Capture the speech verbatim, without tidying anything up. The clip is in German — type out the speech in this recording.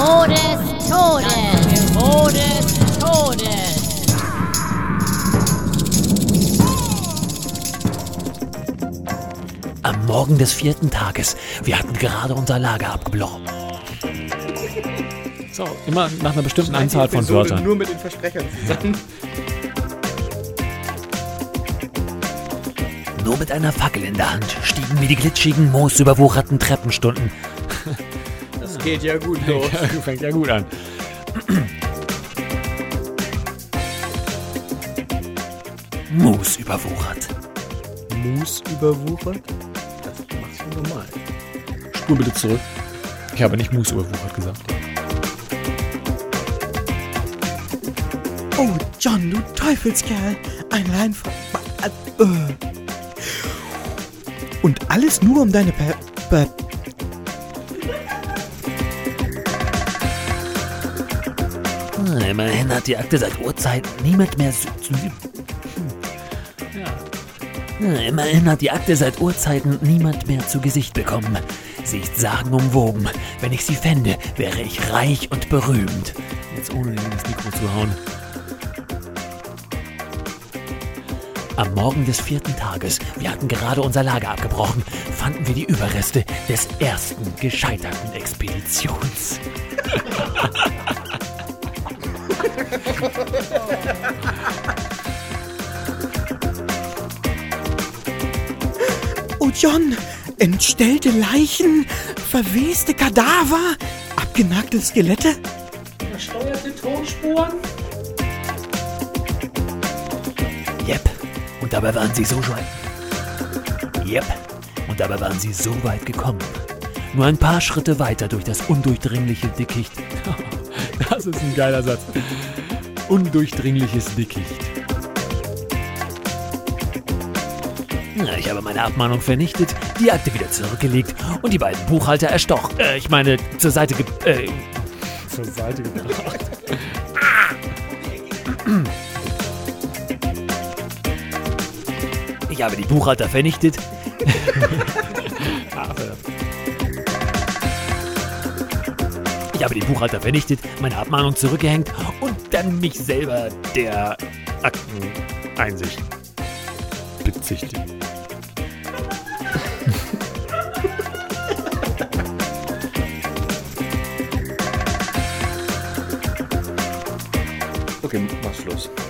Angebot des Todes. Angebot des Todes. Am Morgen des vierten Tages. Wir hatten gerade unser Lager abgebrochen. So, immer nach einer bestimmten Schneid die Anzahl von Episode Wörtern. Nur mit den Versprechern zusammen. Nur mit einer Fackel in der Hand stiegen wir die glitschigen, moosüberwucherten Treppenstunden. Das geht ja gut los. Ja, fängt ja gut an. Moos überwuchert. Moos überwuchert? Das machst du normal. Spur bitte zurück. Ich habe nicht Moos überwuchert gesagt. Oh, John, du Teufelskerl. Ein Leinfall. Äh. Und alles nur um deine Per... Per Ah, Immerhin hat die Akte seit Urzeiten niemand mehr... Su- zu- Ah, Immerhin hat die Akte seit Urzeiten niemand mehr zu Gesicht bekommen. Sie ist sagenumwoben. Wenn ich sie fände, wäre ich reich und berühmt. Jetzt ohne ins Mikro zu hauen. Am Morgen des vierten Tages, wir hatten gerade unser Lager abgebrochen, fanden wir die Überreste des ersten gescheiterten Expeditions. Oh, John, entstellte Leichen, verweste Kadaver, abgenagte Skelette. Versteuerte Tonspuren? Jep, und dabei waren sie so weit. Jep, und dabei waren sie so weit gekommen. Nur ein paar Schritte weiter durch das undurchdringliche Dickicht. Das ist ein geiler Satz. Undurchdringliches Dickicht. Na, Ich habe meine Abmahnung vernichtet, die Akte wieder zurückgelegt und die beiden Buchhalter erstochen. Äh, ich meine, zur Seite ge... Äh, Zur Seite gebracht. ich habe die Buchhalter vernichtet. Ah, verdammt. Ich habe die Buchhalter vernichtet, meine Abmahnung zurückgehängt und dann mich selber der Akteneinsicht bezichtigt. Okay, mach Schluss.